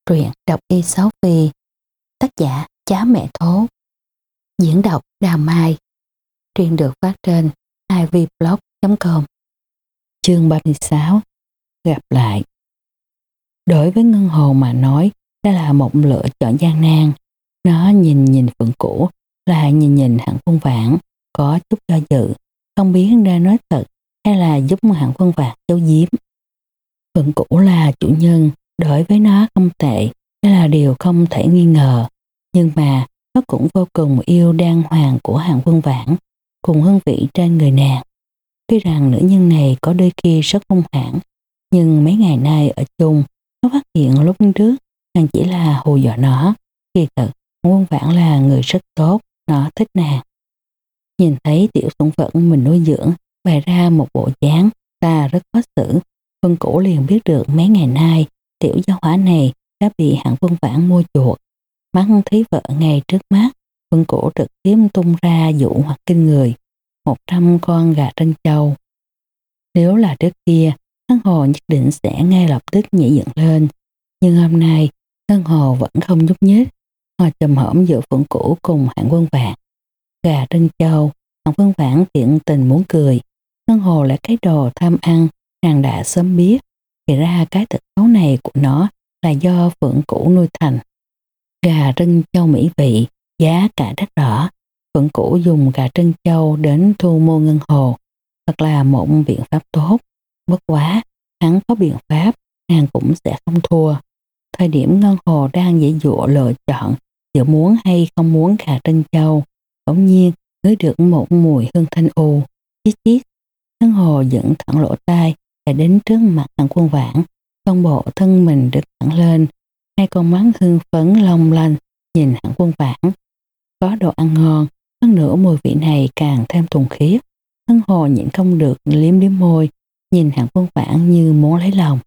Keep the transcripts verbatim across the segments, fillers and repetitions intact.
Truyện đọc y sáu Phi, tác giả Chá Mẹ Thố, diễn đọc Đào Mai. Truyện được phát trên i vê blog chấm com. Chương ba mươi sáu. Gặp lại. Đối với Ngân Hồ mà nói, đó là một lựa chọn gian nan. Nó nhìn nhìn Phượng Cũ, lại nhìn nhìn Hạng Phong Vãn, có chút do dự, không biết nên nói thật hay là giúp Hạng Phong Vãn giấu giếm. Phượng Cũ là chủ nhân, đối với nó không tệ, đây là điều không thể nghi ngờ. Nhưng mà nó cũng vô cùng yêu đan hoàng của Hạng Phong Vãn, cùng hương vị trên người nàng. Tuy rằng nữ nhân này có đôi khi rất hung hãn, nhưng mấy ngày nay ở chung, nó phát hiện lúc trước nàng chỉ là hù dọa nó. Kỳ thật, Hạng Phong Vãn là người rất tốt, nó thích nàng. Nhìn thấy tiểu sủng vật mình nuôi dưỡng bày ra một bộ dáng ta rất khó xử, Vân Cũ liền biết được mấy ngày nay tiểu gia hỏa này đã bị Hạng Phong Vãn mua chuộc. Mắt thấy vợ ngay trước mắt, Vân Cũ trực tiếp tung ra dụ hoặc kinh người, một trăm con gà trân châu. Nếu là trước kia, Ngân Hồ nhất định sẽ ngay lập tức nhảy dựng lên, nhưng hôm nay Ngân Hồ vẫn không nhúc nhích, ngồi chồm hổm giữa Vân Cũ cùng Hạng Phong Vãn. Gà trân châu, Hạng Phong Vãn tiện tình muốn cười, Ngân Hồ là cái đồ tham ăn, nàng đã sớm biết, thì ra cái tật xấu này của nó là do Phượng Cũ nuôi thành. Gà trân châu mỹ vị, giá cả đắt đỏ. Phượng Cũ dùng gà trân châu đến thu mua Ngân Hồ, thật là một biện pháp tốt. Bất quá, hắn có biện pháp, nàng cũng sẽ không thua. Thời điểm Ngân Hồ đang dễ dụa lựa chọn giữa muốn hay không muốn gà trân châu, bỗng nhiên ngửi được một mùi hương thanh u. Chít chít, Ngân Hồ dựng thẳng lỗ tai chạy đến trước mặt Hạng Phong Vãn, toàn bộ thân mình đứng thẳng lên, hai con mắt hương phấn long lanh nhìn Hạng Phong Vãn. Có đồ ăn ngon, hơn nữa mùi vị này càng thêm thuần khiết. Ngân Hồ nhịn không được liếm liếm môi, nhìn Hạng Phong Vãn như muốn lấy lòng.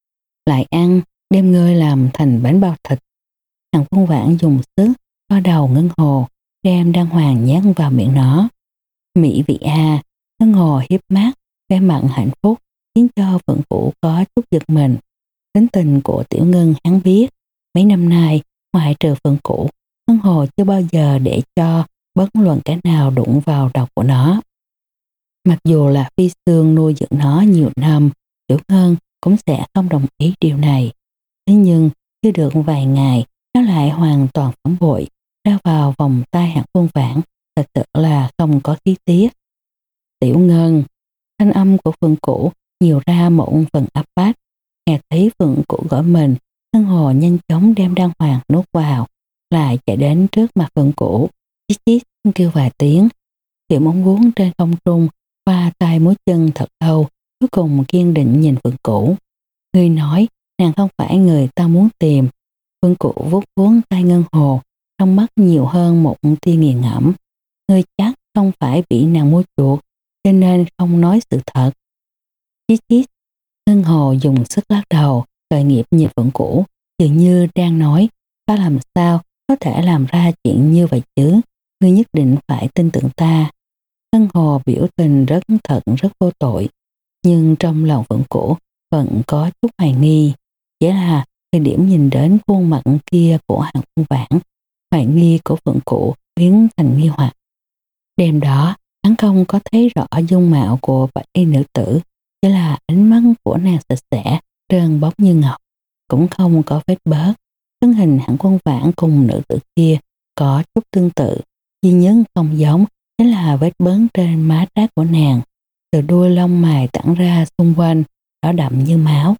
Lại ăn, đem ngươi làm thành bánh bao thịt. Hạng Phong Vãn dùng sức co đầu Ngân Hồ, đem đan hoàng nhét vào miệng nó. Mỹ vị a. Ngân Hồ hiếp mắt, vẻ mặt hạnh phúc, khiến cho Phượng Cũ có chút giật mình. Tính tình của Tiểu Ngân hắn biết, mấy năm nay, ngoại trừ Phượng Cũ, Ngân Hồ chưa bao giờ để cho bất luận cái nào đụng vào đầu của nó. Mặc dù là Phi Sương nuôi dưỡng nó nhiều năm, Tiểu Ngân cũng sẽ không đồng ý điều này. Thế nhưng, chưa được vài ngày, nó lại hoàn toàn phản bội, ra vào vòng tay Hạng Phong Vãn, thật sự là không có khí tiết. Tiểu Ngân, thanh âm của Phượng Cũ nhiều ra một phần áp bách. Nghe thấy Phượng Cũ gọi mình, Ngân Hồ nhanh chóng đem đan hoàng nuốt vào, lại chạy đến trước mặt Phượng Cũ, chít chít kêu vài tiếng. Tiểu móng vuốt trên không trung, qua tay múa chân thật lâu, cuối cùng kiên định nhìn Phượng Cũ. Ngươi nói, nàng không phải người ta muốn tìm. Phượng Cũ vuốt vuốt tay Ngân Hồ, trong mắt nhiều hơn một tia nghiền ngẫm. Ngươi chắc không phải bị nàng mua chuộc, cho nên không nói sự thật. Chít chít, Ngân Hồ dùng sức lắc đầu, tội nghiệp nhìn Phượng Cũ, dường như đang nói, ta làm sao có thể làm ra chuyện như vậy chứ, ngươi nhất định phải tin tưởng ta. Ngân Hồ biểu tình rất thật rất vô tội, nhưng trong lòng Phượng Cũ vẫn có chút hoài nghi. Chỉ là thời điểm nhìn đến khuôn mặt kia của Hạng Phong Vãn, hoài nghi của Phượng Cũ biến thành nghi hoặc. Đêm đó, hắn không có thấy rõ dung mạo của bạch y nữ tử, chỉ là ánh mắt của nàng sạch sẽ, trơn bóng như ngọc, cũng không có vết bớt. Thân hình Hạng Phong Vãn cùng nữ tử kia có chút tương tự, duy nhất không giống chính là vết bớn trên má trái của nàng, từ đuôi lông mày tản ra xung quanh, đỏ đậm như máu.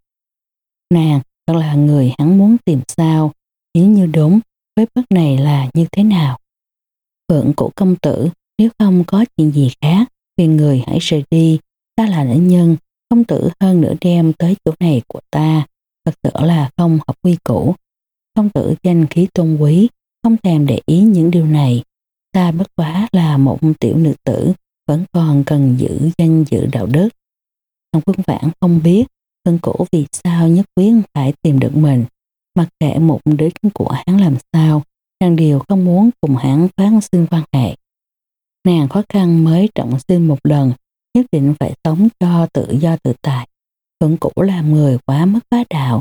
Nàng thật là người hắn muốn tìm sao, nếu như đúng, vết bớt này là như thế nào? Phượng Cũ công tử, nếu không có chuyện gì khác, phiền người hãy rời đi, ta là nữ nhân, công tử hơn nữa đem tới chỗ này của ta, thật sự là không hợp quy củ. Công tử danh khí tôn quý, không thèm để ý những điều này. Ta bất quá là một tiểu nữ tử, vẫn còn cần giữ danh dự đạo đức. Hạng Phong Vãn không biết Phượng Cũ vì sao nhất quyết phải tìm được mình. Mặc kệ mục đích của hắn làm sao, nàng đều không muốn cùng hắn phát sinh quan hệ. Nàng khó khăn mới trọng sinh một lần, nhất định phải sống cho tự do tự tại. Phượng Cũ làm người quá mức bá đạo,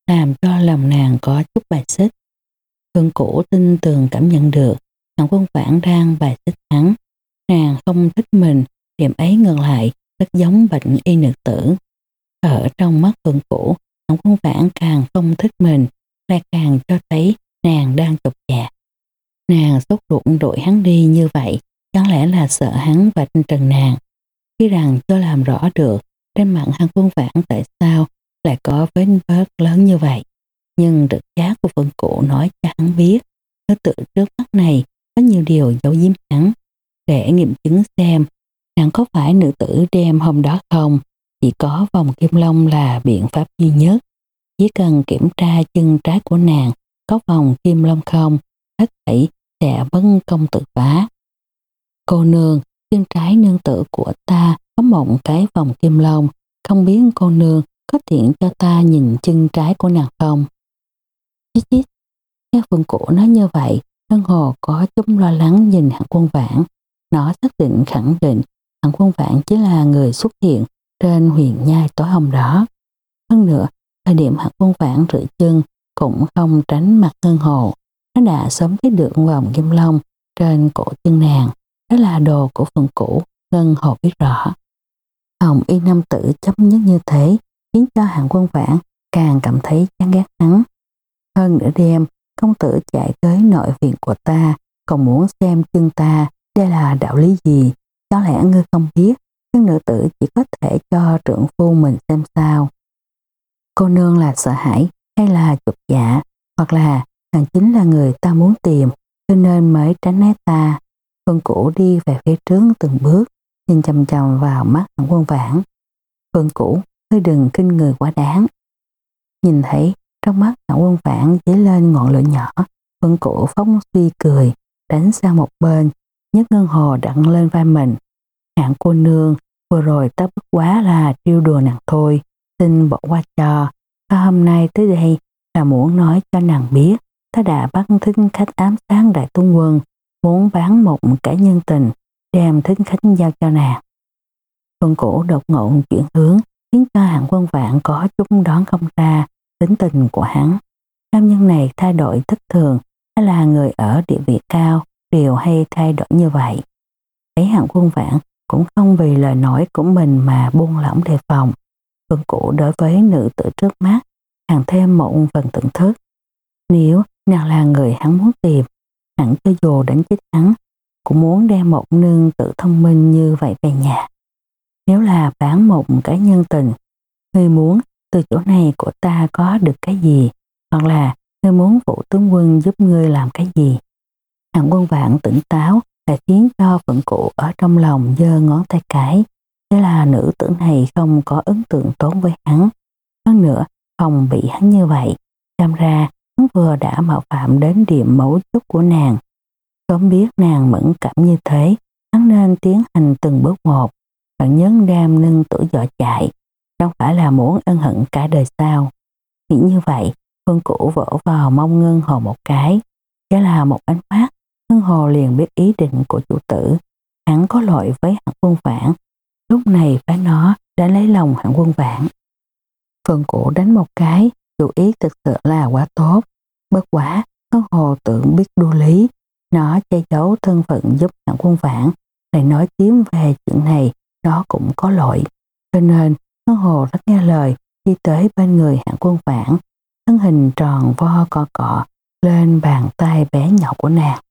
làm cho lòng nàng có chút bài xích. Phương Cửu tin tường cảm nhận được Hạng Quân Vãn đang bài xích hắn. Nàng không thích mình, điểm ấy ngược lại rất giống bệnh y nữ tử. Ở trong mắt Phương Cửu, Hạng Quân Vãn càng không thích mình, lại càng cho thấy nàng đang chột dạ. Nàng sốt ruột đuổi hắn đi như vậy, chẳng lẽ là sợ hắn vạch trần nàng. Khi rằng chưa làm rõ được trên mặt Hạng Quân Vãn tại sao lại có vết vết lớn như vậy. Nhưng trực giác của Phương Cửu nói cho hắn biết nữ tử trước mắt này có nhiều điều giấu giếm hắn. Để nghiệm chứng xem nàng có phải nữ tử đem hôm đó không, chỉ có vòng kim long là biện pháp duy nhất. Chỉ cần kiểm tra chân trái của nàng có vòng kim long không, hết thảy sẽ bất công tự phá. Cô nương, chân trái nương tử của ta có một cái vòng kim long, không biết cô nương có tiện cho ta nhìn chân trái của nàng không? Chít chít. Nghe Phương Cửu nói như vậy, Ngân Hồ có chút lo lắng nhìn Hạng Quân Vãn. Nó xác định khẳng định Hạng Quân Vãn chỉ là người xuất hiện trên huyền nhai tối hôm đó. Hơn nữa, thời điểm Hạng Quân Vãn rửa chân cũng không tránh mặt Ngân Hồ. Nó đã sớm thấy được vòng kim long trên cổ chân nàng. Đó là đồ của Phương Cửu, Ngân Hồ biết rõ. Hồng y nam tử chấp nhất như thế khiến cho Hạng Quân Vãn càng cảm thấy chán ghét hắn. Hơn nửa đêm, công tử chạy tới nội viện của ta, còn muốn xem chân ta, đây là đạo lý gì? Có lẽ ngươi không biết, nhưng nữ tử chỉ có thể cho trượng phu mình xem sao. Cô nương là sợ hãi hay là chột dạ, hoặc là nàng chính là người ta muốn tìm, cho nên mới tránh né ta. Phương Cửu đi về phía trước từng bước, nhìn chằm chằm vào mắt Hạng Quân Vãn. Phương Cửu, ngươi đừng khinh người quá đáng. Nhìn thấy trong mắt Hạng Quân Vãn dấy lên ngọn lửa nhỏ, Phương Cửu phóng suy cười, đánh sang một bên, nhấc Ngân Hồ đặt lên vai mình. Hạng cô nương, vừa rồi ta bất quá là trêu đùa nàng thôi, xin bỏ qua cho. Ta hôm nay tới đây là muốn nói cho nàng biết, ta đã bắt thính khách ám sát Đại Tuấn Quân, muốn bán một cái nhân tình, đem thính khách giao cho nàng. Phương Cửu đột ngột chuyển hướng, khiến cho Hạng Quân Vãn có chút đoán không ra tính tình của hắn. Nam nhân này thay đổi thất thường, hay là người ở địa vị cao đều hay thay đổi như vậy. Thấy Hạng Quân Vãn cũng không vì lời nói của mình mà buông lỏng đề phòng. Phương Cửu đối với nữ tử trước mắt càng thêm một phần thưởng thức. Nếu nàng là người hắn muốn tìm, hẳn cho dù đánh chết hắn cũng muốn đem một nương tử thông minh như vậy về nhà. Nếu là bán một cái nhân tình, ngươi muốn từ chỗ này của ta có được cái gì, hoặc là ngươi muốn Vũ tướng quân giúp ngươi làm cái gì? Hạng Quân Vãn tỉnh táo lại khiến cho Phương Cửu ở trong lòng giơ ngón tay cái. Thế là nữ tử này không có ấn tượng tốt với hắn. Hơn nữa, không bị hắn như vậy. Xem ra, hắn vừa đã mạo phạm đến điểm mấu chốt của nàng. Sớm biết nàng mẫn cảm như thế, hắn nên tiến hành từng bước một. Bạn nhấn đem nâng tuổi dọ chạy, không phải là muốn ân hận cả đời sao. Nghĩ như vậy, Phương Cửu vỗ vào mông Ngân Hồ một cái. Chỉ là một ánh mắt, Ngân Hồ liền biết ý định của chủ tử. Hắn có lỗi với Hạng Quân Vãn. Lúc này phải nó đã lấy lòng Hạng Quân Vãn. Phương Cửu đánh một cái, chủ ý thực sự là quá tốt. Bất quá, Ngân Hồ tưởng biết đua lý. Nó che giấu thân phận giúp Hạng Quân Vãn, lại nói tiếp về chuyện này, nó cũng có lỗi. Cho nên, Ngân Hồ rất nghe lời, đi tới bên người Hạng Quân Vãn, thân hình tròn vo cọ cọ lên bàn tay bé nhỏ của nàng.